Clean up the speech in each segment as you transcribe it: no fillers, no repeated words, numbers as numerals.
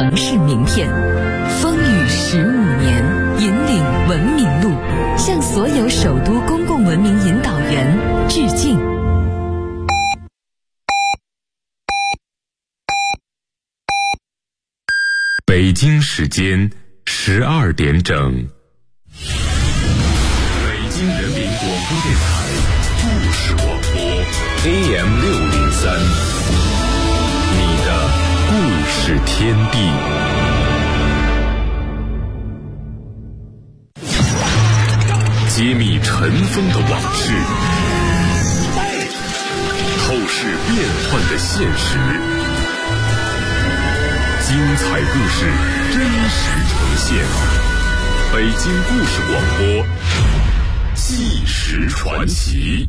城市名片。风雨15年，引领文明路，向所有首都公共文明引导员致敬。 北京时间12点整，北京人民广播电台故事广播 AM603，你的故事天地。揭秘尘封的往事，透视变幻的现实，精彩故事真实呈现。北京故事广播，纪实传奇。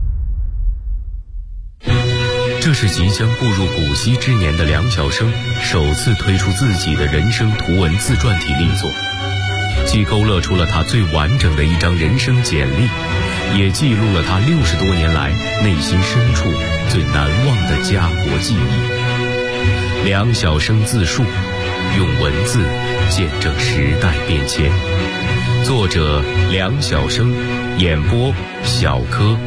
这是即将步入古稀之年的梁晓声首次推出自己的人生图文自传体力作，既勾勒出了他最完整的一张人生简历，也记录了他60多年来内心深处最难忘的家国记忆。梁晓声自述，用文字见证时代变迁。作者梁晓声，演播小柯。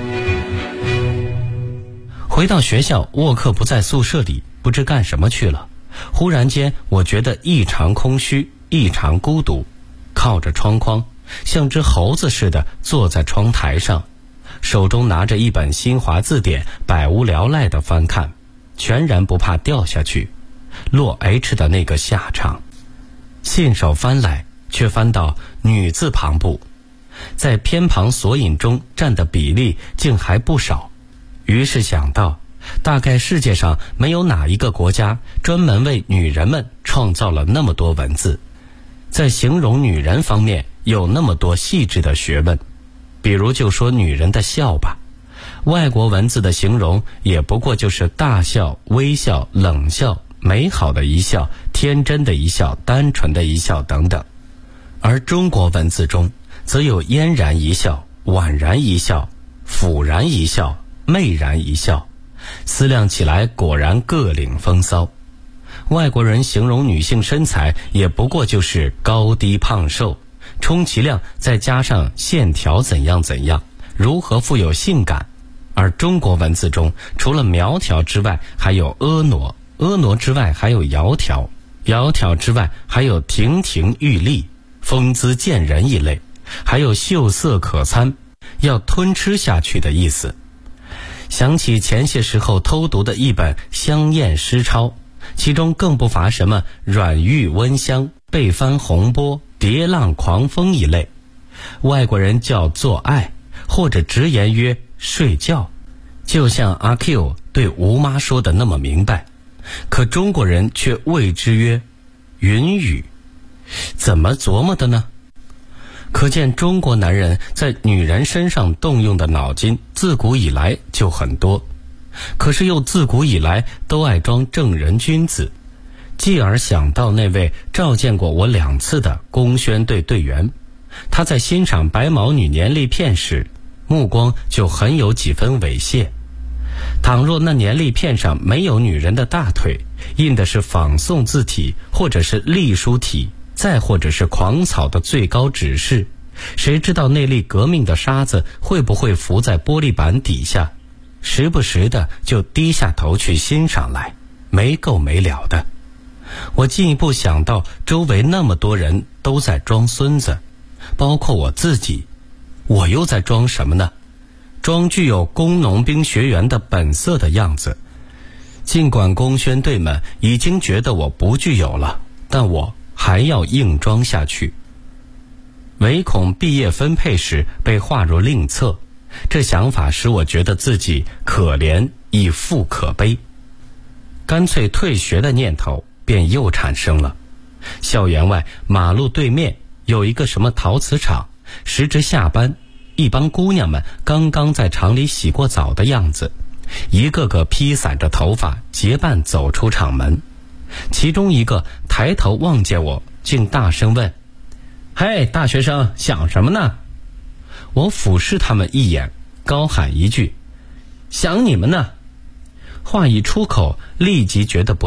回到学校，沃克不在宿舍里，不知干什么去了。忽然间，我觉得异常空虚，异常孤独，靠着窗框，像只猴子似的坐在窗台上，手中拿着一本新华字典，百无聊赖地翻看，全然不怕掉下去，落 H 的那个下场。信手翻来，却翻到女字旁部，在偏旁索引中占的比例竟还不少。于是想到，大概世界上没有哪一个国家专门为女人们创造了那么多文字，在形容女人方面有那么多细致的学问。比如就说女人的笑吧，外国文字的形容也不过就是大笑、微笑、冷笑、美好的一笑、天真的一笑、单纯的一笑等等。而中国文字中则有嫣然一笑、宛然一笑、抚然一笑、媚然一笑，思量起来果然各领风骚。外国人形容女性身材也不过就是高低胖瘦，充其量再加上线条怎样怎样，如何富有性感。而中国文字中除了苗条之外还有婀娜，婀娜之外还有窈窕，窈窕之外还有亭亭玉立，风姿健人一类，还有秀色可餐，要吞吃下去的意思。想起前些时候偷读的一本香艳诗抄，其中更不乏什么软玉温香、被翻红波、蝶浪狂风一类。外国人叫做爱，或者直言曰睡觉，就像阿 Q 对吴妈说的那么明白，可中国人却谓之曰云雨。怎么琢磨的呢？可见中国男人在女人身上动用的脑筋自古以来就很多，可是又自古以来都爱装正人君子。继而想到那位召见过我2次的工宣队队员，他在欣赏白毛女年历片时，目光就很有几分猥亵。倘若那年历片上没有女人的大腿，印的是仿宋字体，或者是隶书体，再或者是狂草的最高指示，谁知道那粒革命的沙子会不会浮在玻璃板底下，时不时的就低下头去欣赏来，没够没了的。我进一步想到周围那么多人都在装孙子，包括我自己，我又在装什么呢？装具有工农兵学员的本色的样子。尽管工宣队们已经觉得我不具有了，但我还要硬装下去，唯恐毕业分配时被划入另册。这想法使我觉得自己可怜亦复可悲，干脆退学的念头便又产生了。校园外马路对面有一个什么陶瓷厂，时值下班，一帮姑娘们刚刚在厂里洗过澡的样子，一个个披散着头发结伴走出厂门。其中一个抬头望见我，竟大声问：嘿，大学生，想什么呢？我俯视他们一眼，高喊一句：想你们呢。话一出口，立即觉得不对，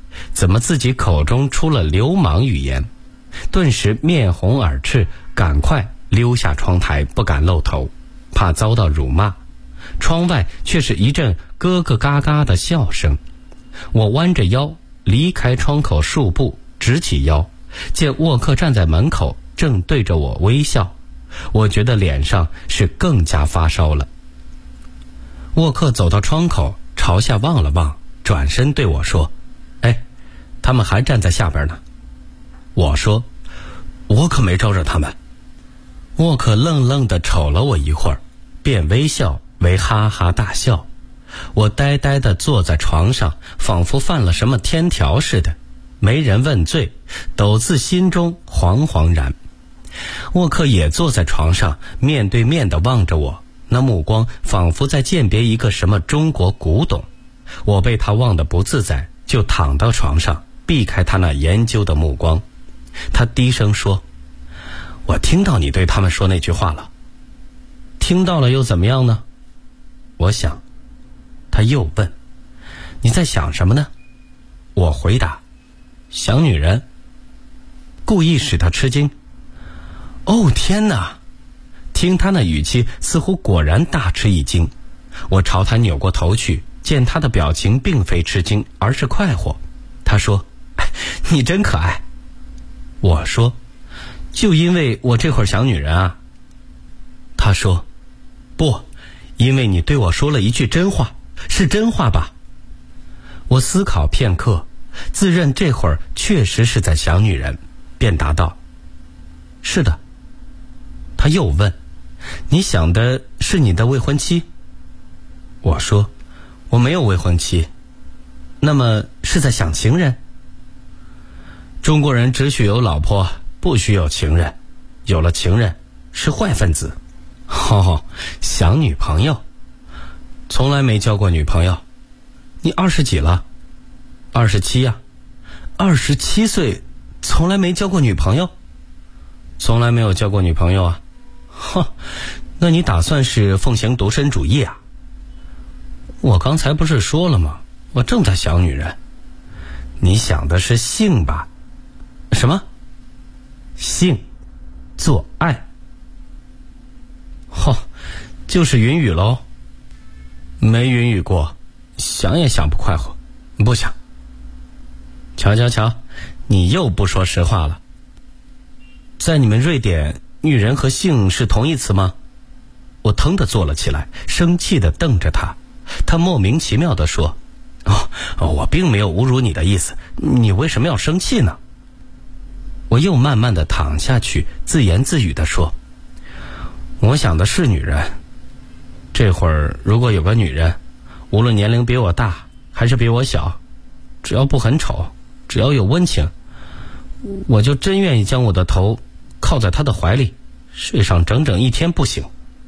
怎么自己口中出了流氓语言，顿时面红耳赤，赶快溜下窗台，不敢露头，怕遭到辱骂。窗外却是一阵咯咯嘎嘎的笑声。我弯着腰离开窗口数步，直起腰，见沃克站在门口，正对着我微笑。我觉得脸上是更加发烧了。沃克走到窗口，朝下望了望，转身对我说：“哎，他们还站在下边呢。”我说：“我可没招惹他们。”沃克愣愣地瞅了我一会儿，便微笑为哈哈大笑。我呆呆地坐在床上，仿佛犯了什么天条似的，没人问罪，陡自心中惶惶然。沃克也坐在床上，面对面地望着我，那目光仿佛在鉴别一个什么中国古董。我被他望得不自在，就躺到床上，避开他那研究的目光。他低声说：“我听到你对他们说那句话了。”听到了又怎么样呢？我想。他又问：“你在想什么呢？”我回答：“想女人。”故意使他吃惊。哦，天哪！听他那语气，似乎果然大吃一惊。我朝他扭过头去，见他的表情并非吃惊，而是快活。他说：“你真可爱。”我说：“就因为我这会儿想女人啊。”他说：“不，因为你对我说了一句真话。是真话吧？”我思考片刻，自认这会儿确实是在想女人，便答道：“是的。”他又问：“你想的是你的未婚妻？”我说：“我没有未婚妻。”那么是在想情人？中国人只许有老婆，不许有情人，有了情人是坏分子。想女朋友。从来没交过女朋友。你20几了？27呀。27岁，从来没交过女朋友？从来没有交过女朋友啊。那你打算是奉行独身主义啊？我刚才不是说了吗？我正在想女人。你想的是性吧？什么？性？做爱？就是云雨喽。没云雨过，想也想不快活，不想。瞧，你又不说实话了。在你们瑞典，女人和性是同义词吗？我腾地坐了起来，生气地瞪着他。他莫名其妙地说：“我并没有侮辱你的意思，你为什么要生气呢？”我又慢慢地躺下去，自言自语地说：“我想的是女人。这会儿如果有个女人，无论年龄比我大还是比我小，只要不很丑，只要有温情，我就真愿意将我的头靠在她的怀里，睡上整整1天不醒。”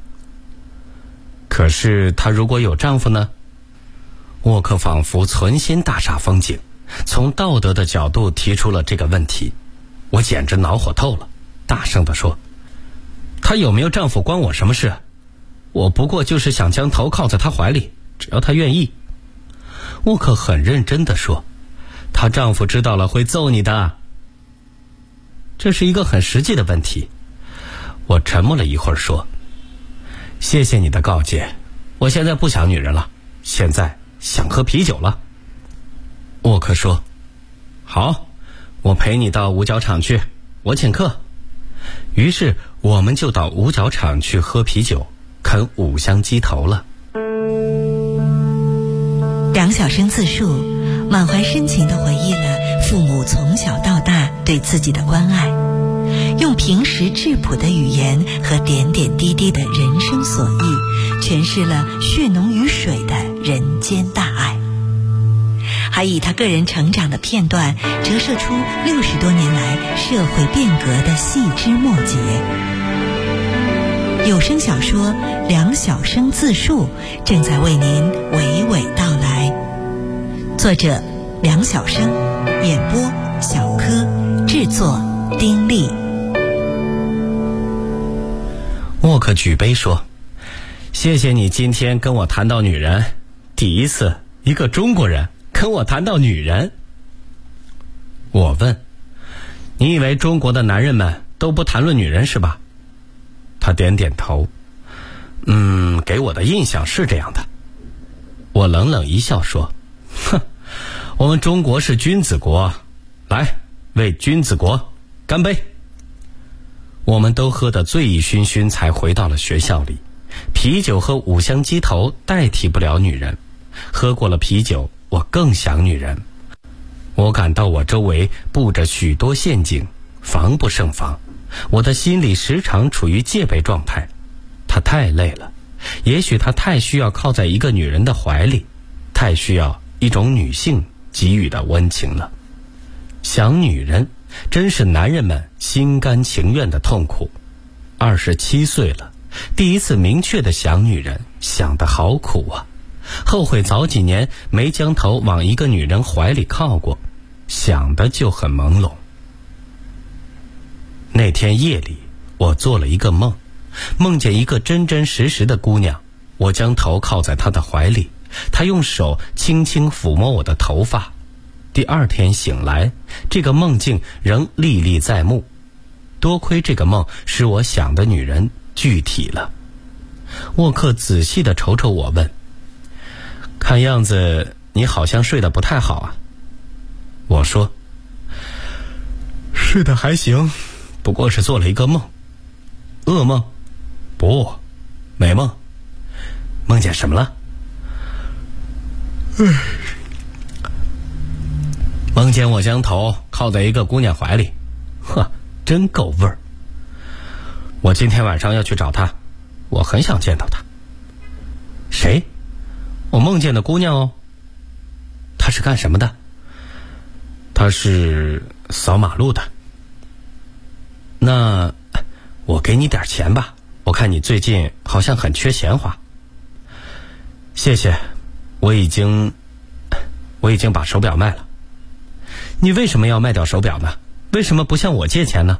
可是她如果有丈夫呢？沃克仿佛存心大煞风景，从道德的角度提出了这个问题。我简直恼火透了，大声地说：“她有没有丈夫关我什么事？我不过就是想将头靠在她怀里，只要她愿意。”沃克很认真地说：“她丈夫知道了会揍你的。”这是一个很实际的问题。我沉默了一会儿说：“谢谢你的告诫，我现在不想女人了，现在想喝啤酒了。”沃克说：“好，我陪你到五角场去，我请客。”于是我们就到五角场去喝啤酒，啃5香鸡头了。 梁晓声自述，满怀深情地回忆了父母从小到大对自己的关爱，用平实质朴的语言和点点滴滴的人生所忆，诠释了血浓于水的人间大爱，还以他个人成长的片段折射出60多年来社会变革的细枝末节。有声小说《梁晓声自述》正在为您娓娓道来。作者梁晓声，演播小柯，制作丁力。 沃克举杯说：“谢谢你今天跟我谈到女人，第一次一个中国人跟我谈到女人。” 我问：“你以为中国的男人们都不谈论女人是吧？”他点点头。给我的印象是这样的。我冷冷一笑说：“哼，我们中国是君子国，来，为君子国干杯。”我们都喝得醉意醺醺，才回到了学校里。啤酒和五香鸡头代替不了女人，喝过了啤酒，我更想女人。我感到我周围布着许多陷阱，防不胜防。我的心里时常处于戒备状态。他太累了，也许他太需要靠在一个女人的怀里，太需要一种女性给予的温情了。想女人真是男人们心甘情愿的痛苦。27岁了，第一次明确的想女人，想得好苦啊！后悔早几年没将头往一个女人怀里靠过，想的就很朦胧。那天夜里，我做了一个梦，梦见一个真真实实的姑娘，我将头靠在她的怀里，她用手轻轻抚摸我的头发。第二天醒来，这个梦境仍历历在目。多亏这个梦使我想的女人具体了。沃克仔细地瞅瞅我问：“看样子你好像睡得不太好啊？”我说：“睡得还行，不过是做了一个梦。”“噩梦？”“不，美梦。”“梦见什么了？”“梦见我将头靠在一个姑娘怀里。”“呵，真够味儿。”“我今天晚上要去找她，我很想见到她。”“谁？”“我梦见的姑娘哦。”“她是干什么的？”“她是扫马路的。”“那我给你点钱吧，我看你最近好像很缺钱花。”“谢谢，我已经把手表卖了。”“你为什么要卖掉手表呢？为什么不向我借钱呢？”“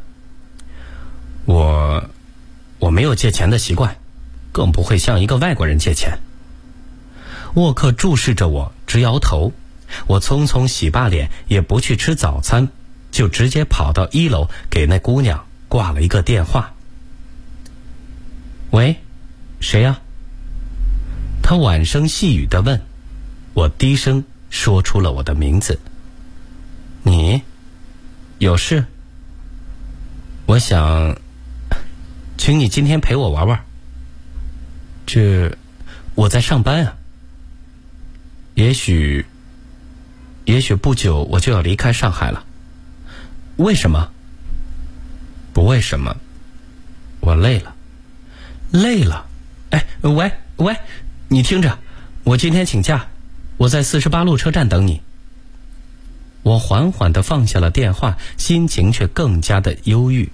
我没有借钱的习惯，更不会向一个外国人借钱。”沃克注视着我，直摇头。我匆匆洗罢脸，也不去吃早餐，就直接跑到1楼给那姑娘挂了一个电话。“喂，谁呀？”她婉声细语地问。我低声说出了我的名字。“你有事？我想请你今天陪我玩玩。”“我在上班啊。也许不久我就要离开上海了。”“为什么？”“不为什么，我累了。”“累了？哎，喂，你听着，我今天请假，我在48路车站等你。”我缓缓地放下了电话，心情却更加的忧郁。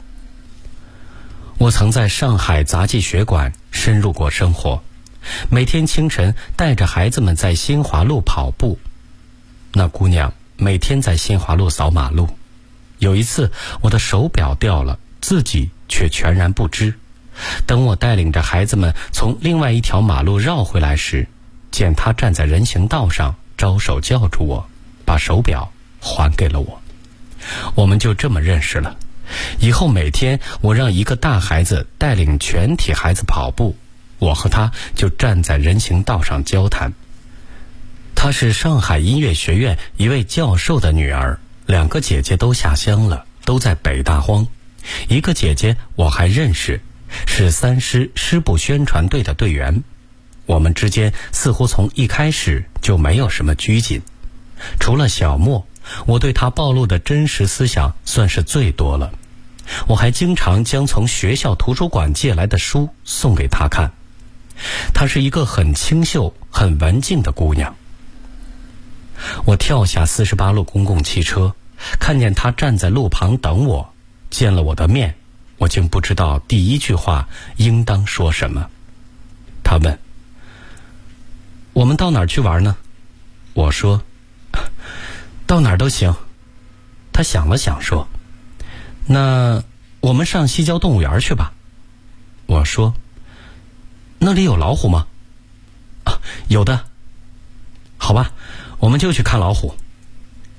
我曾在上海杂技学馆深入过生活，每天清晨带着孩子们在新华路跑步。那姑娘每天在新华路扫马路。有一次我的手表掉了，自己却全然不知。等我带领着孩子们从另外一条马路绕回来时，见她站在人行道上，招手叫住我，把手表还给了我。我们就这么认识了。以后每天我让一个大孩子带领全体孩子跑步，我和他就站在人行道上交谈。她是上海音乐学院一位教授的女儿，2个姐姐都下乡了，都在北大荒。一个姐姐我还认识，是3师师部宣传队的队员。我们之间似乎从一开始就没有什么拘谨。除了小莫，我对她暴露的真实思想算是最多了。我还经常将从学校图书馆借来的书送给她看。她是一个很清秀、很文静的姑娘。我跳下48路公共汽车，看见她站在路旁等我，见了我的面，我竟不知道第一句话应当说什么。她问：“我们到哪儿去玩呢？”我说：“到哪儿都行。”她想了想说：“那我们上西郊动物园去吧。”我说：“那里有老虎吗？”“有的。”“好吧，我们就去看老虎。”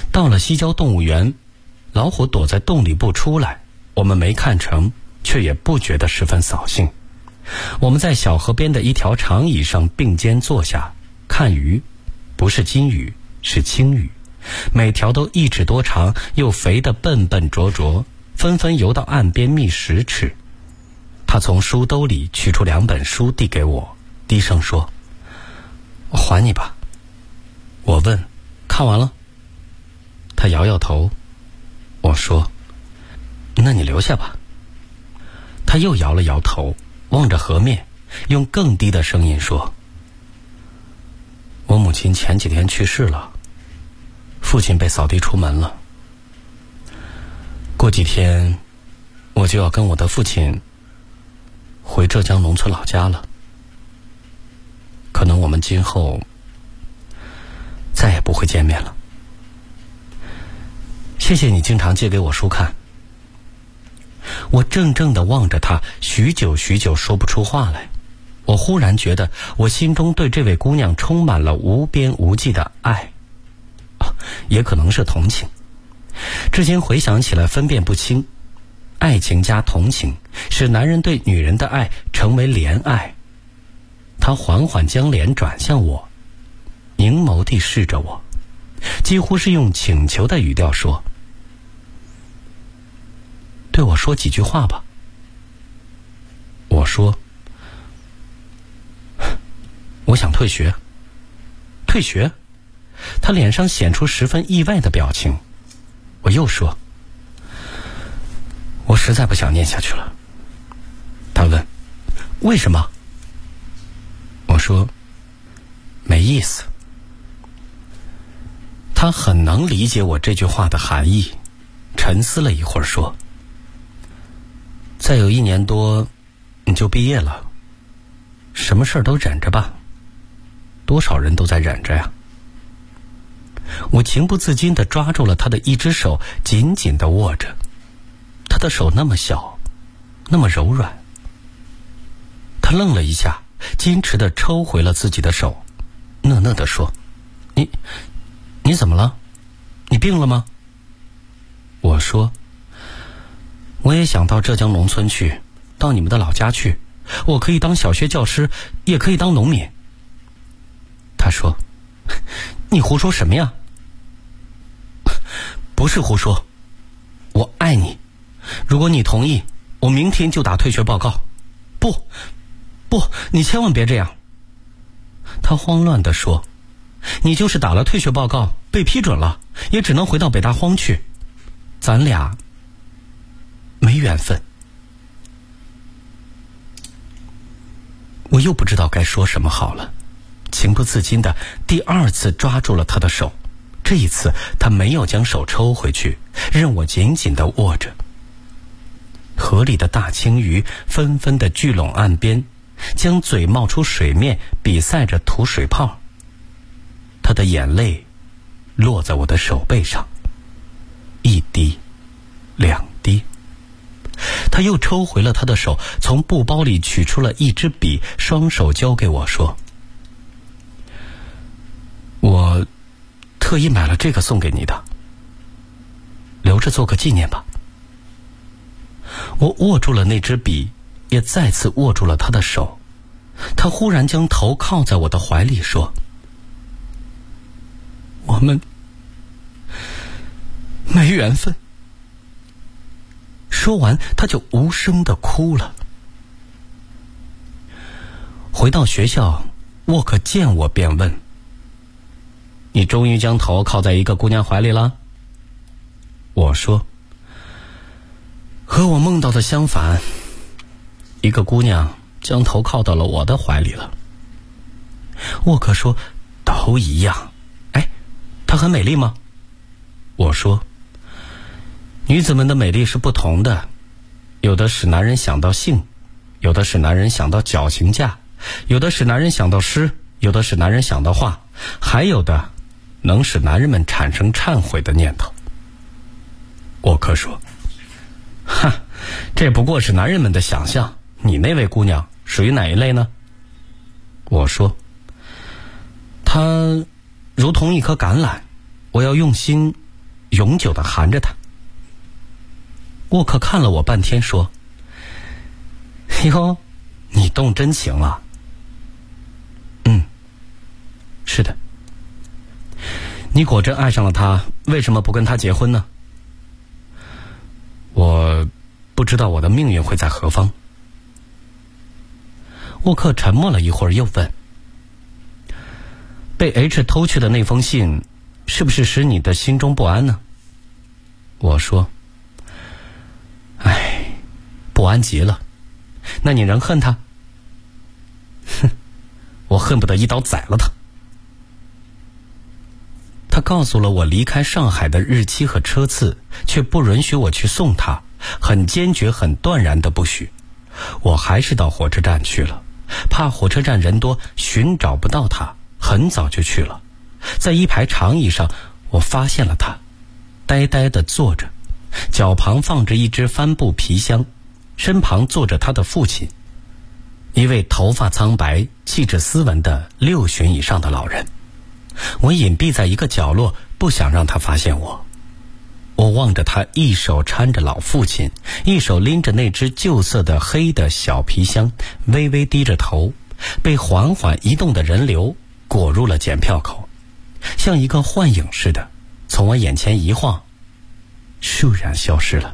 到了西郊动物园，老虎躲在洞里不出来，我们没看成，却也不觉得十分扫兴。我们在小河边的一条长椅上并肩坐下看鱼，不是金鱼，是青鱼，每条都1指多长，又肥得笨笨拙拙，纷纷游到岸边觅食吃。他从书兜里取出2本书递给我，低声说：“我还你吧。”我问：“看完了？”他摇摇头。我说：“那你留下吧。”他又摇了摇头，望着河面，用更低的声音说：“我母亲前几天去世了，父亲被扫地出门了。过几天我就要跟我的父亲回浙江农村老家了，可能我们今后再也不会见面了。谢谢你经常借给我书看。”我怔怔地望着他，许久许久说不出话来。我忽然觉得我心中对这位姑娘充满了无边无际的爱，也可能是同情。至今回想起来分辨不清，爱情加同情使男人对女人的爱成为怜爱。他缓缓将脸转向我，凝眸地视着我，几乎是用请求的语调说：“对我说几句话吧。”我说：“我想退学。”退学？他脸上显出十分意外的表情。我又说：“我实在不想念下去了。”他问：“为什么？”我说：“没意思。”他很能理解我这句话的含义，沉思了一会儿说：“再有1年多你就毕业了，什么事儿都忍着吧，多少人都在忍着呀。”我情不自禁地抓住了他的一只手，紧紧地握着。他的手那么小，那么柔软。他愣了一下，矜持地抽回了自己的手，讷讷地说：“你怎么了？你病了吗？”我说：“我也想到浙江农村去，到你们的老家去，我可以当小学教师，也可以当农民。”他说：“你胡说什么呀？”“不是胡说，我爱你。如果你同意，我明天就打退学报告。”“不，你千万别这样。”他慌乱地说：“你就是打了退学报告，被批准了，也只能回到北大荒去。咱俩没缘分。”我又不知道该说什么好了，情不自禁的第2次抓住了他的手。这一次他没有将手抽回去，任我紧紧地握着。河里的大青鱼纷纷地聚拢岸边，将嘴冒出水面，比赛着吐水泡。他的眼泪落在我的手背上，1滴2滴。他又抽回了他的手，从布包里取出了一支笔，双手交给我说：“我特意买了这个送给你的，留着做个纪念吧。”我握住了那支笔，也再次握住了他的手。他忽然将头靠在我的怀里说：“我们没缘分。”说完他就无声地哭了。回到学校，沃克见我便问：“你终于将头靠在一个姑娘怀里了？”我说：“和我梦到的相反，一个姑娘将头靠到了我的怀里了。”沃克说：“都一样。她很美丽吗？”我说：“女子们的美丽是不同的，有的使男人想到性，有的使男人想到绞刑架，有的使男人想到诗，有的使男人想到画，还有的能使男人们产生忏悔的念头。”沃克说：“哈，这不过是男人们的想象，你那位姑娘属于哪一类呢？”我说：“她如同一颗橄榄，我要用心永久地含着它。沃克看了我半天说：哟，你动真情了。是的。你果真爱上了他，为什么不跟他结婚呢？我不知道我的命运会在何方。沃克沉默了一会儿，又问：被 H 偷去的那封信是不是使你的心中不安呢？我说：不安极了。那你仍恨他？哼，我恨不得一刀宰了他。他告诉了我离开上海的日期和车次，却不允许我去送他，很坚决很断然的不许。我还是到火车站去了，怕火车站人多寻找不到他，很早就去了。在一排长椅上，我发现了他，呆呆地坐着，脚旁放着一只帆布皮箱，身旁坐着他的父亲，一位头发苍白、气质斯文的60旬以上的老人。我隐蔽在一个角落，不想让他发现我。我望着他一手搀着老父亲，一手拎着那只旧色的黑的小皮箱，微微低着头，被缓缓移动的人流裹入了检票口，像一个幻影似的从我眼前一晃，倏然消失了。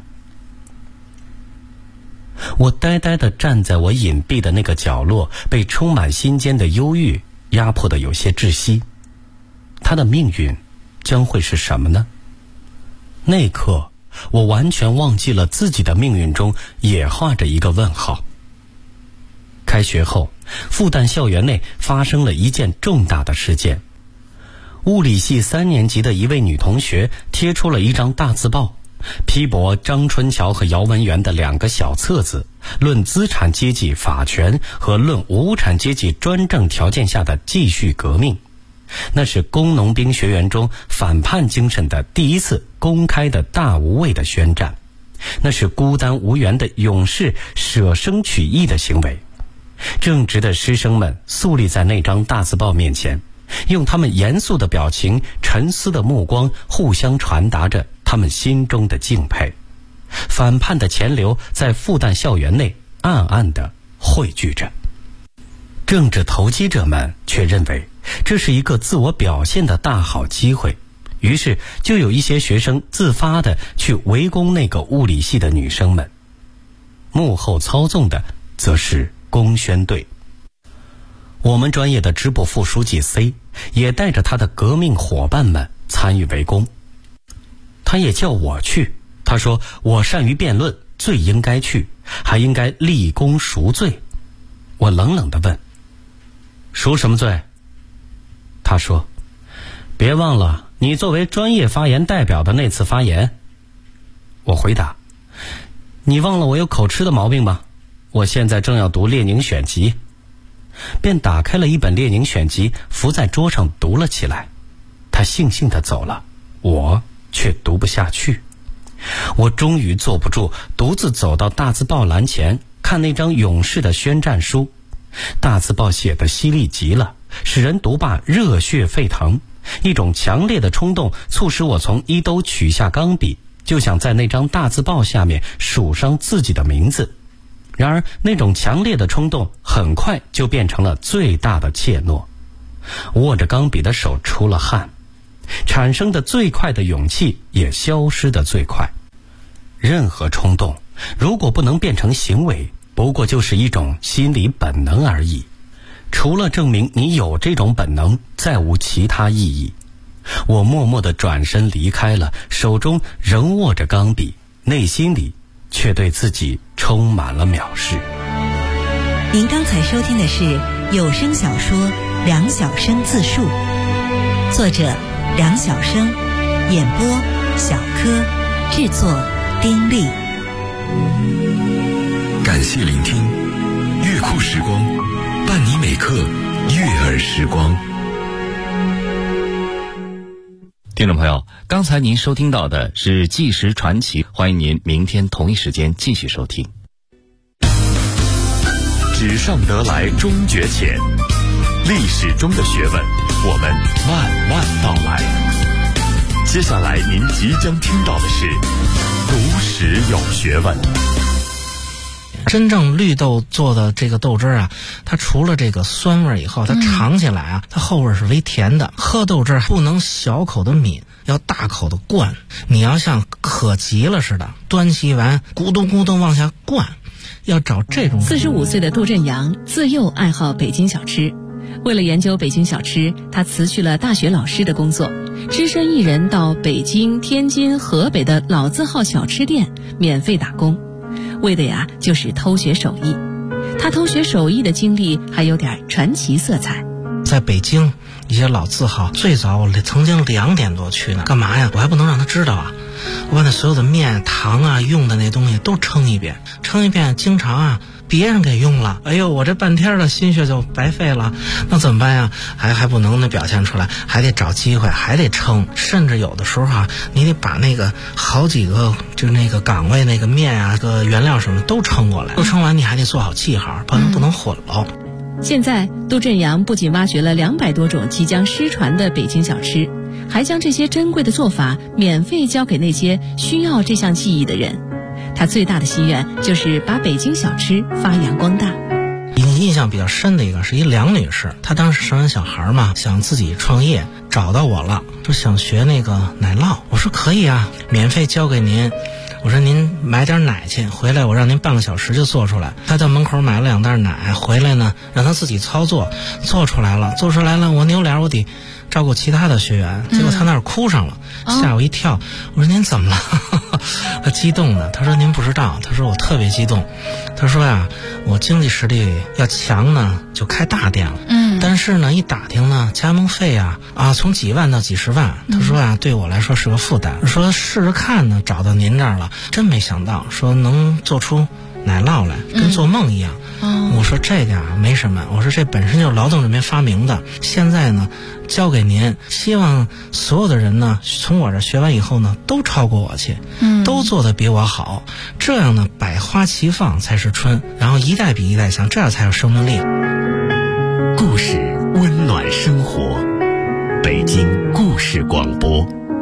我呆呆地站在我隐蔽的那个角落，被充满心间的忧郁压迫得有些窒息。他的命运将会是什么呢？那一刻，我完全忘记了自己的命运中也画着一个问号。开学后，复旦校园内发生了一件重大的事件。物理系3年级的一位女同学贴出了一张大字报，批驳张春桥和姚文元的2个小册子，论资产阶级法权和论无产阶级专政条件下的继续革命。那是工农兵学员中反叛精神的第一次公开的大无畏的宣战，那是孤单无援的勇士舍生取义的行为。正直的师生们肃立在那张大字报面前，用他们严肃的表情、沉思的目光互相传达着他们心中的敬佩。反叛的钱流在复旦校园内暗暗地汇聚着。政治投机者们却认为这是一个自我表现的大好机会，于是就有一些学生自发地去围攻那个物理系的女生们。幕后操纵的则是工宣队。我们专业的支部副书记 C 也带着他的革命伙伴们参与围攻。他也叫我去，他说我善于辩论，最应该去，还应该立功赎罪。我冷冷地问：赎什么罪？他说：别忘了你作为专业发言代表的那次发言。我回答：你忘了我有口吃的毛病吗？我现在正要读列宁选集。便打开了一本列宁选集，伏在桌上读了起来。他悻悻地走了，我却读不下去。我终于坐不住，独自走到大字报栏前，看那张勇士的宣战书。大字报写得犀利极了，使人读罢热血沸腾。一种强烈的冲动促使我从衣兜取下钢笔，就想在那张大字报下面署上自己的名字。然而那种强烈的冲动很快就变成了最大的怯懦。握着钢笔的手出了汗，产生的最快的勇气也消失得最快。任何冲动如果不能变成行为，不过就是一种心理本能而已，除了证明你有这种本能，再无其他意义。我默默地转身离开了，手中仍握着钢笔，内心里却对自己充满了藐视。 您刚才收听的是有声小说《梁晓声自述》，作者梁晓声，演播小柯，制作丁力。 感谢聆听乐库时光，伴你每刻悦耳时光。 听众朋友，刚才您收听到的是纪实传奇，欢迎您明天同一时间继续收听。 纸上得来终觉浅，历史中的学问，我们慢慢道来。 接下来您即将听到的是读史有学问。 真正绿豆做的这个豆汁啊，它除了这个酸味以后，它尝起来啊，它后味是微甜的。喝豆汁不能小口的抿，要大口的灌。你要像渴急了似的，端起碗咕咚咕咚往下灌，要找这种。 45岁的杜振阳自幼爱好北京小吃，为了研究北京小吃，他辞去了大学老师的工作，只身一人到北京、天津、河北的老字号小吃店免费打工，为的呀就是偷学手艺。他偷学手艺的经历还有点传奇色彩。 在北京一些老字号，最早我曾经2点多去呢，干嘛呀？我还不能让他知道啊！我把那所有的面、糖啊、用的那东西都称一遍，经常啊别人给用了，哎呦，我这半天的心血就白费了，那怎么办呀？还不能表现出来，还得找机会，还得称，甚至有的时候啊，你得把那个好几个就那个岗位那个面啊、个原料什么都称过来，都称完你还得做好记号，不能混了。 现在杜振阳不仅挖掘了200多种即将失传的北京小吃，还将这些珍贵的做法免费教给那些需要这项技艺的人。他最大的心愿就是把北京小吃发扬光大。 印象比较深的一个是一梁女士，她当时生完小孩嘛，想自己创业，找到我了，说想学那个奶酪。我说可以啊，免费教给您。我说您买点奶去，回来我让您半个小时就做出来。他到门口买了2袋奶，回来呢让他自己操作，做出来了，我扭脸我得照顾其他的学员，结果他那儿哭上了，吓我一跳。我说您怎么了？他激动的，他说您不知道，他说我特别激动，他说呀，我经济实力要强呢就开大店了，但是呢一打听呢加盟费啊从几万到几十万，他说啊对我来说是个负担，说试试看呢，找到您这儿了，真没想到说能做出奶酪来，跟做梦一样。我说这个啊没什么，我说这本身就是劳动人民发明的，现在呢交给您，希望所有的人呢从我这学完以后呢都超过我去，都做得比我好，这样呢百花齐放才是春，然后一代比一代强，这样才有生命力。 故事温暖生活，北京故事广播。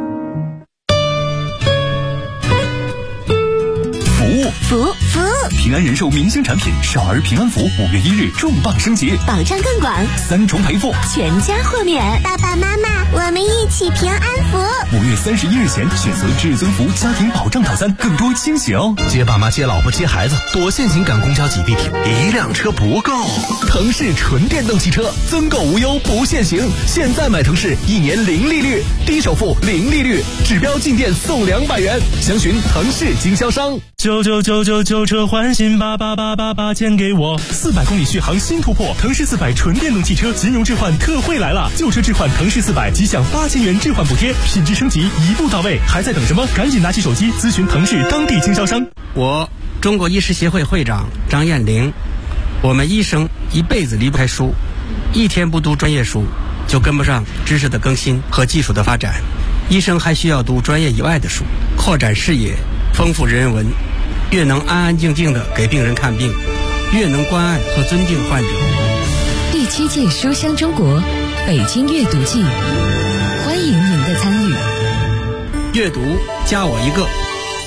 服务， 平安人寿明星产品少儿平安符5月1日重磅升级， 保障更广 ，3重赔付， 全家豁免。爸爸妈妈，我们一起平安符。 5月31日前选择至尊福家庭保障套餐，更多惊喜哦！ 接爸妈、接老婆、接孩子，多限行赶公交挤地铁，1辆车不够。腾势纯电动汽车，增购无忧不限行，现在买腾势1年0利率，低首付0利率，指标进店送200元，详询腾势经销商。 旧车换新，88888钱给我。 400公里续航新突破，腾势400纯电动汽车金融置换特惠来了，旧车置换腾势400即享8000元置换补贴，品质升级一步到位，还在等什么？赶紧拿起手机咨询腾势当地经销商。 我中国医师协会会长张艳玲，我们医生一辈子离不开书，一天不读专业书就跟不上知识的更新和技术的发展，医生还需要读专业以外的书，扩展视野，丰富人文，越能安安静静地给病人看病，越能关爱和尊敬患者。 第7届书香中国北京阅读季，欢迎您的参与。 阅读加我一个。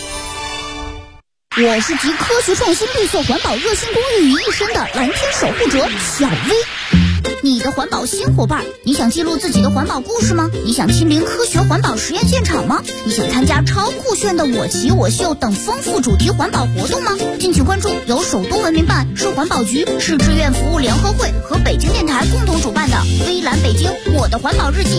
我是集科学创新、绿色环保、热心公益于一身的蓝天守护者小薇。你的环保新伙伴，你想记录自己的环保故事吗？你想亲临科学环保实验现场吗？你想参加超酷炫的我骑我秀等丰富主题环保活动吗？敬请关注由首都文明办、市环保局、市志愿服务联合会和北京电台共同主办的微蓝北京我的环保日记